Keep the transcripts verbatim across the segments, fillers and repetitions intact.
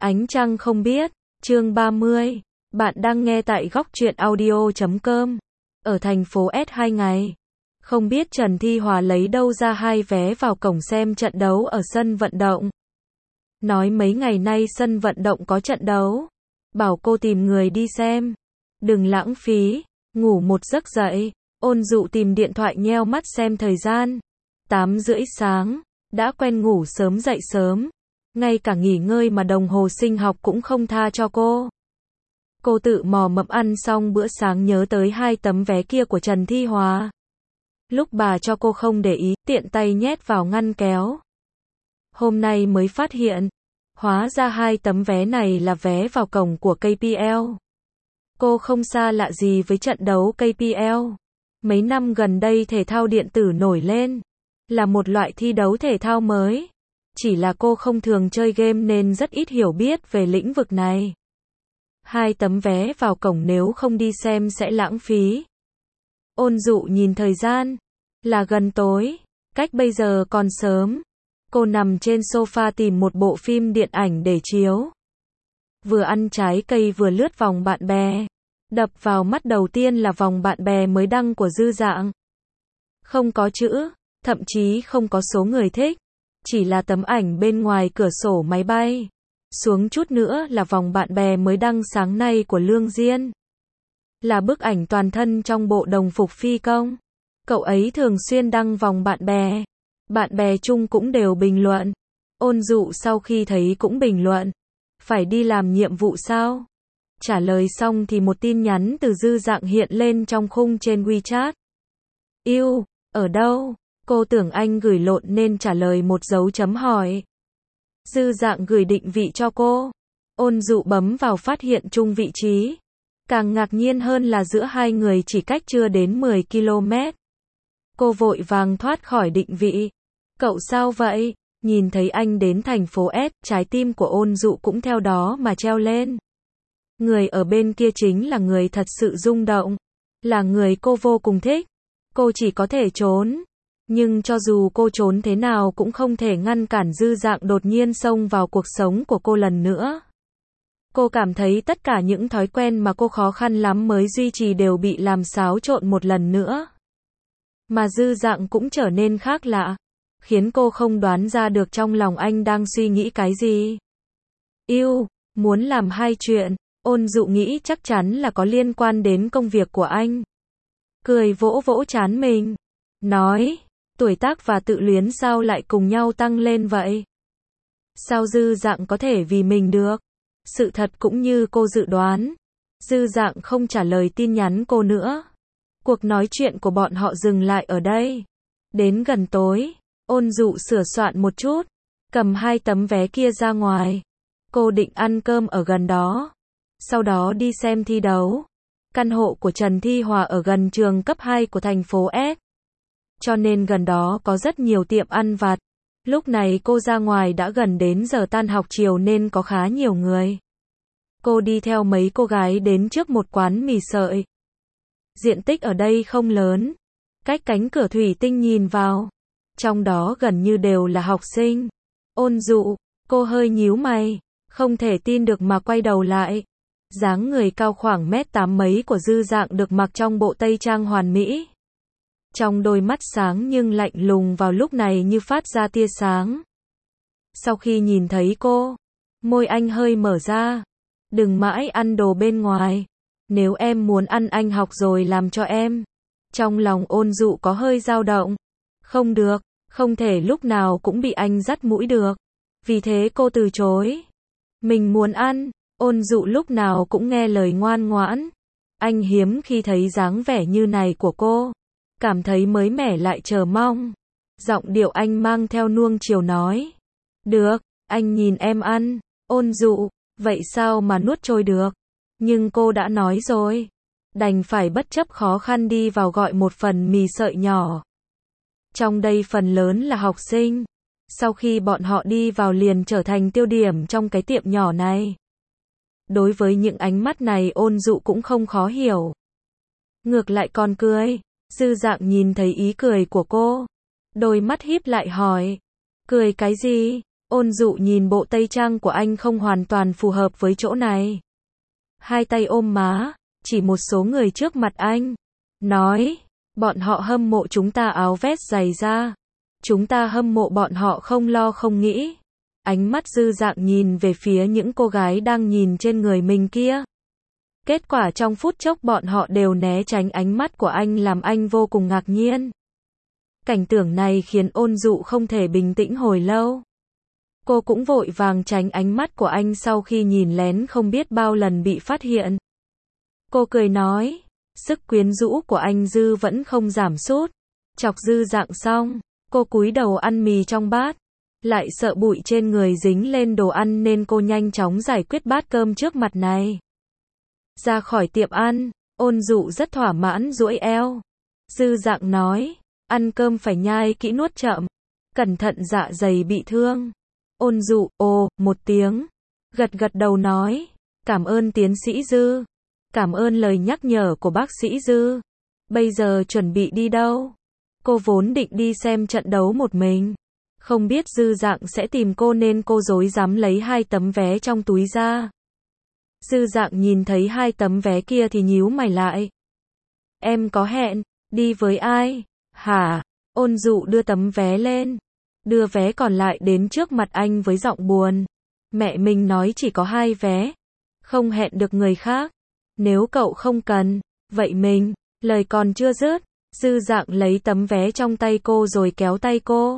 Ánh trăng không biết, chương ba mươi. Bạn đang nghe tại góc truyện audio chấm com. Ở thành phố S hai ngày. Không biết Trần Thi Hòa lấy đâu ra hai vé vào cổng xem trận đấu ở sân vận động. Nói mấy ngày nay sân vận động có trận đấu. Bảo cô tìm người đi xem. Đừng lãng phí. Ngủ một giấc dậy. Ôn Dụ tìm điện thoại nheo mắt xem thời gian. Tám rưỡi sáng. Đã quen ngủ sớm dậy sớm. Ngay cả nghỉ ngơi mà đồng hồ sinh học cũng không tha cho cô. Cô tự mò mẫm ăn xong bữa sáng nhớ tới hai tấm vé kia của Trần Thi Hòa. Lúc bà cho cô không để ý, tiện tay nhét vào ngăn kéo. Hôm nay mới phát hiện, hóa ra hai tấm vé này là vé vào cổng của ca pê lờ. Cô không xa lạ gì với trận đấu ca pê lờ. Mấy năm gần đây thể thao điện tử nổi lên, là một loại thi đấu thể thao mới. Chỉ là cô không thường chơi game nên rất ít hiểu biết về lĩnh vực này. Hai tấm vé vào cổng nếu không đi xem sẽ lãng phí. Ôn Dụ nhìn thời gian, là gần tối, cách bây giờ còn sớm. Cô nằm trên sofa tìm một bộ phim điện ảnh để chiếu. Vừa ăn trái cây vừa lướt vòng bạn bè. Đập vào mắt đầu tiên là vòng bạn bè mới đăng của Dư Dạng. Không có chữ, thậm chí không có số người thích. Chỉ là tấm ảnh bên ngoài cửa sổ máy bay. Xuống chút nữa là vòng bạn bè mới đăng sáng nay của Lương Diên. Là bức ảnh toàn thân trong bộ đồng phục phi công. Cậu ấy thường xuyên đăng vòng bạn bè. Bạn bè chung cũng đều bình luận. Ôn Dụ sau khi thấy cũng bình luận. Phải đi làm nhiệm vụ sao? Trả lời xong thì một tin nhắn từ Dư Dạng hiện lên trong khung trên WeChat. Yêu, ở đâu? Cô tưởng anh gửi lộn nên trả lời một dấu chấm hỏi. Dư Dạng gửi định vị cho cô. Ôn Dụ bấm vào phát hiện chung vị trí. Càng ngạc nhiên hơn là giữa hai người chỉ cách chưa đến mười ki lô mét. Cô vội vàng thoát khỏi định vị. Cậu sao vậy? Nhìn thấy anh đến thành phố S, trái tim của Ôn Dụ cũng theo đó mà treo lên. Người ở bên kia chính là người thật sự rung động. Là người cô vô cùng thích. Cô chỉ có thể trốn. Nhưng cho dù cô trốn thế nào cũng không thể ngăn cản Dư Dạng đột nhiên xông vào cuộc sống của cô lần nữa. Cô cảm thấy tất cả những thói quen mà cô khó khăn lắm mới duy trì đều bị làm xáo trộn một lần nữa. Mà Dư Dạng cũng trở nên khác lạ, khiến cô không đoán ra được trong lòng anh đang suy nghĩ cái gì. Yêu, muốn làm hai chuyện, Ôn Dụ nghĩ chắc chắn là có liên quan đến công việc của anh. Cười vỗ vỗ trán mình, nói, tuổi tác và tự luyến sao lại cùng nhau tăng lên vậy? Sao Dư Dạng có thể vì mình được? Sự thật cũng như cô dự đoán. Dư Dạng không trả lời tin nhắn cô nữa. Cuộc nói chuyện của bọn họ dừng lại ở đây. Đến gần tối, Ôn Dụ sửa soạn một chút, cầm hai tấm vé kia ra ngoài. Cô định ăn cơm ở gần đó, sau đó đi xem thi đấu. Căn hộ của Trần Thi Hòa ở gần trường cấp hai của thành phố S. Cho nên gần đó có rất nhiều tiệm ăn vặt. Lúc này cô ra ngoài đã gần đến giờ tan học chiều nên có khá nhiều người. Cô đi theo mấy cô gái đến trước một quán mì sợi. Diện tích ở đây không lớn. Cách cánh cửa thủy tinh nhìn vào, trong đó gần như đều là học sinh. Ôn Dụ, cô hơi nhíu mày, không thể tin được mà quay đầu lại. Dáng người cao khoảng mét tám mấy của Dư Dạng được mặc trong bộ tây trang hoàn mỹ. Trong đôi mắt sáng nhưng lạnh lùng vào lúc này như phát ra tia sáng. Sau khi nhìn thấy cô, môi anh hơi mở ra. Đừng mãi ăn đồ bên ngoài. Nếu em muốn ăn anh học rồi làm cho em. Trong lòng Ôn Dụ có hơi dao động. Không được, không thể lúc nào cũng bị anh dắt mũi được. Vì thế cô từ chối. Mình muốn ăn. Ôn Dụ lúc nào cũng nghe lời ngoan ngoãn. Anh hiếm khi thấy dáng vẻ như này của cô. Cảm thấy mới mẻ lại chờ mong. Giọng điệu anh mang theo nuông chiều nói. Được, anh nhìn em ăn. Ôn Dụ, vậy sao mà nuốt trôi được? Nhưng cô đã nói rồi. Đành phải bất chấp khó khăn đi vào gọi một phần mì sợi nhỏ. Trong đây phần lớn là học sinh. Sau khi bọn họ đi vào liền trở thành tiêu điểm trong cái tiệm nhỏ này. Đối với những ánh mắt này Ôn Dụ cũng không khó hiểu. Ngược lại còn cười. Dư Dạng nhìn thấy ý cười của cô. Đôi mắt híp lại hỏi. Cười cái gì? Ôn Dụ nhìn bộ tây trang của anh không hoàn toàn phù hợp với chỗ này. Hai tay ôm má, chỉ một số người trước mặt anh. Nói, bọn họ hâm mộ chúng ta áo vest dày da. Chúng ta hâm mộ bọn họ không lo không nghĩ. Ánh mắt Dư Dạng nhìn về phía những cô gái đang nhìn trên người mình kia. Kết quả trong phút chốc bọn họ đều né tránh ánh mắt của anh làm anh vô cùng ngạc nhiên. Cảnh tượng này khiến Ôn Dụ không thể bình tĩnh hồi lâu. Cô cũng vội vàng tránh ánh mắt của anh sau khi nhìn lén không biết bao lần bị phát hiện. Cô cười nói, sức quyến rũ của anh Dư vẫn không giảm sút. Chọc Dư Dạng xong, cô cúi đầu ăn mì trong bát. Lại sợ bụi trên người dính lên đồ ăn nên cô nhanh chóng giải quyết bát cơm trước mặt này. Ra khỏi tiệm ăn, Ôn Dụ rất thỏa mãn duỗi eo. Dư Dạng nói, ăn cơm phải nhai kỹ nuốt chậm, cẩn thận dạ dày bị thương. Ôn Dụ, ồ, một tiếng, gật gật đầu nói, cảm ơn tiến sĩ Dư, cảm ơn lời nhắc nhở của bác sĩ Dư. Bây giờ chuẩn bị đi đâu? Cô vốn định đi xem trận đấu một mình. Không biết Dư Dạng sẽ tìm cô nên cô rối rắm lấy hai tấm vé trong túi ra. Dư Dạng nhìn thấy hai tấm vé kia thì nhíu mày lại. Em có hẹn, đi với ai? Hả? Ôn Dụ đưa tấm vé lên. Đưa vé còn lại đến trước mặt anh với giọng buồn. Mẹ mình nói chỉ có hai vé. Không hẹn được người khác. Nếu cậu không cần, vậy mình, lời còn chưa dứt. Dư Dạng lấy tấm vé trong tay cô rồi kéo tay cô.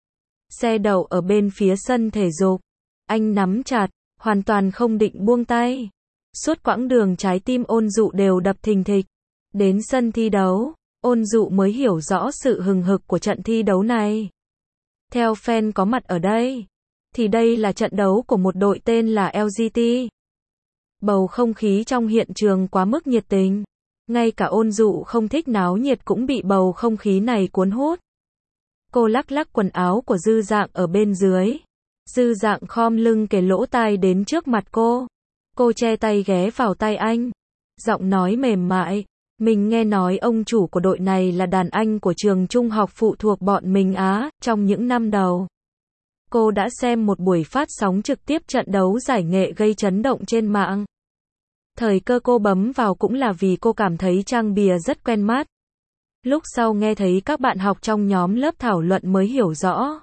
Xe đậu ở bên phía sân thể dục. Anh nắm chặt, hoàn toàn không định buông tay. Suốt quãng đường trái tim Ôn Dụ đều đập thình thịch. Đến sân thi đấu, Ôn Dụ mới hiểu rõ sự hừng hực của trận thi đấu này. Theo fan có mặt ở đây, thì đây là trận đấu của một đội tên là lờ giê tê. Bầu không khí trong hiện trường quá mức nhiệt tình. Ngay cả Ôn Dụ không thích náo nhiệt cũng bị bầu không khí này cuốn hút. Cô lắc lắc quần áo của Dư Dạng ở bên dưới. Dư Dạng khom lưng kề lỗ tai đến trước mặt cô. Cô che tay ghé vào tay anh. Giọng nói mềm mại. Mình nghe nói ông chủ của đội này là đàn anh của trường trung học phụ thuộc bọn mình Á, trong những năm đầu. Cô đã xem một buổi phát sóng trực tiếp trận đấu giải nghệ gây chấn động trên mạng. Thời cơ cô bấm vào cũng là vì cô cảm thấy trang bìa rất quen mắt. Lúc sau nghe thấy các bạn học trong nhóm lớp thảo luận mới hiểu rõ.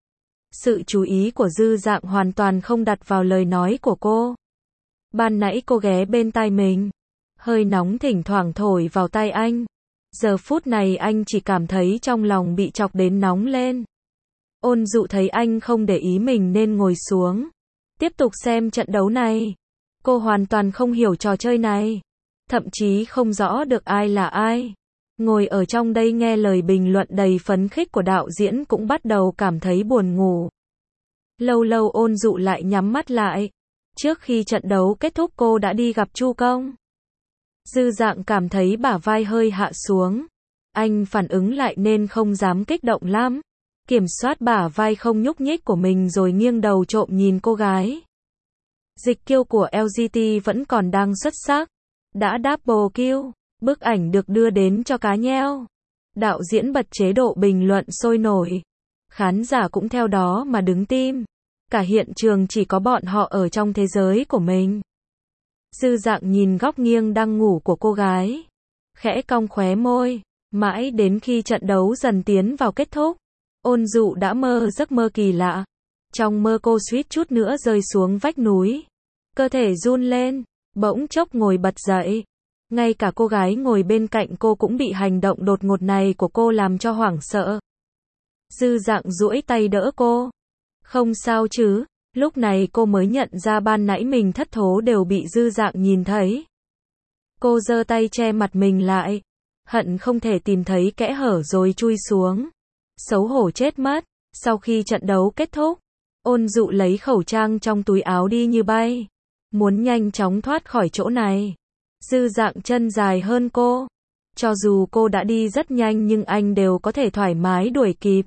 Sự chú ý của Dư Dạng hoàn toàn không đặt vào lời nói của cô. Ban nãy cô ghé bên tai mình. Hơi nóng thỉnh thoảng thổi vào tai anh. Giờ phút này anh chỉ cảm thấy trong lòng bị chọc đến nóng lên. Ôn Dụ thấy anh không để ý mình nên ngồi xuống. Tiếp tục xem trận đấu này. Cô hoàn toàn không hiểu trò chơi này. Thậm chí không rõ được ai là ai. Ngồi ở trong đây nghe lời bình luận đầy phấn khích của đạo diễn cũng bắt đầu cảm thấy buồn ngủ. Lâu lâu Ôn Dụ lại nhắm mắt lại. Trước khi trận đấu kết thúc cô đã đi gặp Chu Công. Dư Dạng cảm thấy bả vai hơi hạ xuống. Anh phản ứng lại nên không dám kích động lắm. Kiểm soát bả vai không nhúc nhích của mình rồi nghiêng đầu trộm nhìn cô gái. Dịch kill của lờ giê tê vẫn còn đang xuất sắc. Đã double kill. Bức ảnh được đưa đến cho cá nheo. Đạo diễn bật chế độ bình luận sôi nổi. Khán giả cũng theo đó mà đứng tim. Cả hiện trường chỉ có bọn họ ở trong thế giới của mình. Dư Dạng nhìn góc nghiêng đang ngủ của cô gái. Khẽ cong khóe môi. Mãi đến khi trận đấu dần tiến vào kết thúc. Ôn Dụ đã mơ giấc mơ kỳ lạ. Trong mơ cô suýt chút nữa rơi xuống vách núi. Cơ thể run lên. Bỗng chốc ngồi bật dậy. Ngay cả cô gái ngồi bên cạnh cô cũng bị hành động đột ngột này của cô làm cho hoảng sợ. Dư Dạng duỗi tay đỡ cô. Không sao chứ? Lúc này cô mới nhận ra ban nãy mình thất thố đều bị Dư Dạng nhìn thấy. Cô giơ tay che mặt mình lại. Hận không thể tìm thấy kẽ hở rồi chui xuống. Xấu hổ chết mất. Sau khi trận đấu kết thúc, Ôn Dụ lấy khẩu trang trong túi áo đi như bay. Muốn nhanh chóng thoát khỏi chỗ này. Dư Dạng chân dài hơn cô. Cho dù cô đã đi rất nhanh nhưng anh đều có thể thoải mái đuổi kịp.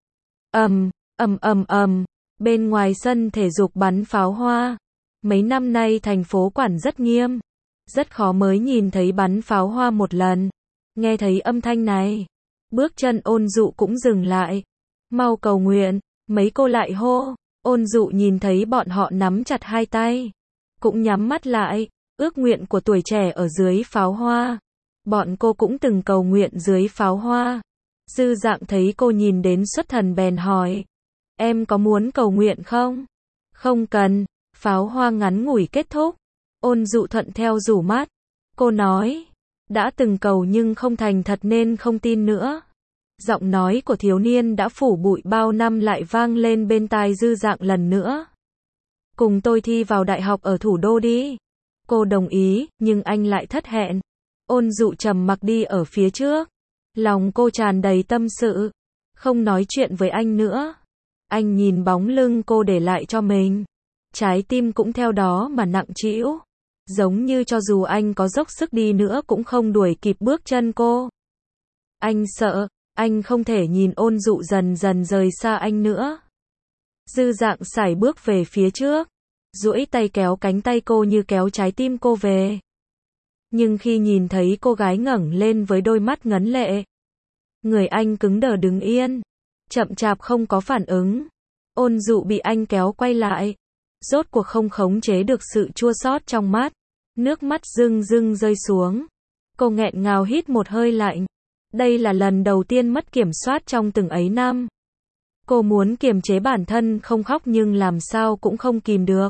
Ầm, ầm ầm ầm. Bên ngoài sân thể dục bắn pháo hoa. Mấy năm nay thành phố quản rất nghiêm. Rất khó mới nhìn thấy bắn pháo hoa một lần. Nghe thấy âm thanh này. Bước chân Ôn Dụ cũng dừng lại. Mau cầu nguyện. Mấy cô lại hô. Ôn Dụ nhìn thấy bọn họ nắm chặt hai tay, cũng nhắm mắt lại, ước nguyện của tuổi trẻ ở dưới pháo hoa. Bọn cô cũng từng cầu nguyện dưới pháo hoa. Dư Dạng thấy cô nhìn đến xuất thần bèn hỏi, em có muốn cầu nguyện không? Không cần, pháo hoa ngắn ngủi kết thúc. Ôn Dụ thuận theo rủ mắt. Cô nói, đã từng cầu nhưng không thành thật nên không tin nữa. Giọng nói của thiếu niên đã phủ bụi bao năm lại vang lên bên tai Dư Dạng lần nữa. Cùng tôi thi vào đại học ở thủ đô đi. Cô đồng ý, nhưng anh lại thất hẹn. Ôn Dụ trầm mặc đi ở phía trước. Lòng cô tràn đầy tâm sự. Không nói chuyện với anh nữa. Anh nhìn bóng lưng cô để lại cho mình. Trái tim cũng theo đó mà nặng trĩu. Giống như cho dù anh có dốc sức đi nữa cũng không đuổi kịp bước chân cô. Anh sợ, anh không thể nhìn Ôn Dụ dần dần rời xa anh nữa. Dư Dạng sải bước về phía trước, duỗi tay kéo cánh tay cô như kéo trái tim cô về. Nhưng khi nhìn thấy cô gái ngẩng lên với đôi mắt ngấn lệ, người anh cứng đờ đứng yên, chậm chạp không có phản ứng. Ôn Dụ bị anh kéo quay lại, rốt cuộc không khống chế được sự chua xót trong mắt, nước mắt rưng rưng rơi xuống. Cô nghẹn ngào hít một hơi lạnh. Đây là lần đầu tiên mất kiểm soát trong từng ấy năm. Cô muốn kiềm chế bản thân không khóc nhưng làm sao cũng không kìm được.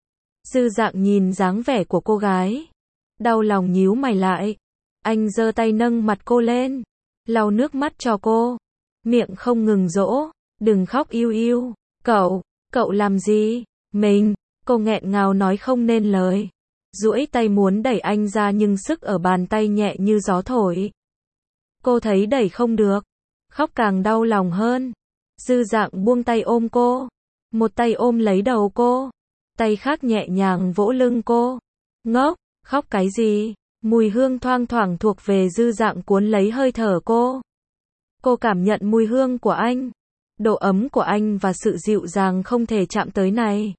Dư Dạng nhìn dáng vẻ của cô gái, đau lòng nhíu mày lại. Anh giơ tay nâng mặt cô lên, lau nước mắt cho cô, miệng không ngừng dỗ, đừng khóc yêu yêu. Cậu, cậu làm gì? Mình, cô nghẹn ngào nói không nên lời. Duỗi tay muốn đẩy anh ra nhưng sức ở bàn tay nhẹ như gió thổi. Cô thấy đẩy không được, khóc càng đau lòng hơn. Dư Dạng buông tay ôm cô, một tay ôm lấy đầu cô, tay khác nhẹ nhàng vỗ lưng cô. Ngốc, khóc cái gì? Mùi hương thoang thoảng thuộc về Dư Dạng cuốn lấy hơi thở cô. Cô cảm nhận mùi hương của anh, độ ấm của anh và sự dịu dàng không thể chạm tới này.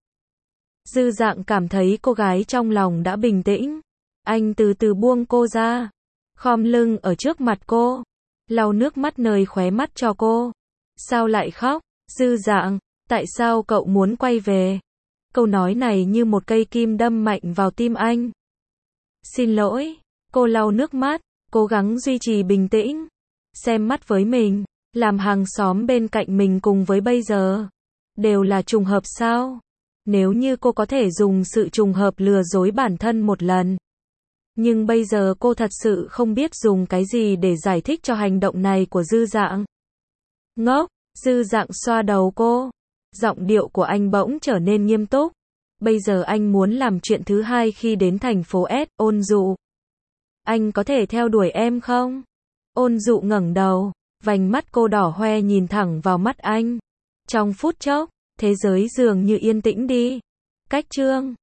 Dư Dạng cảm thấy cô gái trong lòng đã bình tĩnh. Anh từ từ buông cô ra, khom lưng ở trước mặt cô, lau nước mắt nơi khóe mắt cho cô. Sao lại khóc? Dư Dạng, tại sao cậu muốn quay về? Câu nói này như một cây kim đâm mạnh vào tim anh. Xin lỗi, cô lau nước mắt, cố gắng duy trì bình tĩnh. Xem mắt với mình, làm hàng xóm bên cạnh mình cùng với bây giờ. Đều là trùng hợp sao? Nếu như cô có thể dùng sự trùng hợp lừa dối bản thân một lần. Nhưng bây giờ cô thật sự không biết dùng cái gì để giải thích cho hành động này của Dư Dạng. Ngốc, Dư Dạng xoa đầu cô. Giọng điệu của anh bỗng trở nên nghiêm túc. Bây giờ anh muốn làm chuyện thứ hai khi đến thành phố S, Ôn Dụ. Anh có thể theo đuổi em không? Ôn Dụ ngẩng đầu, vành mắt cô đỏ hoe nhìn thẳng vào mắt anh. Trong phút chốc, thế giới dường như yên tĩnh đi. Cách chương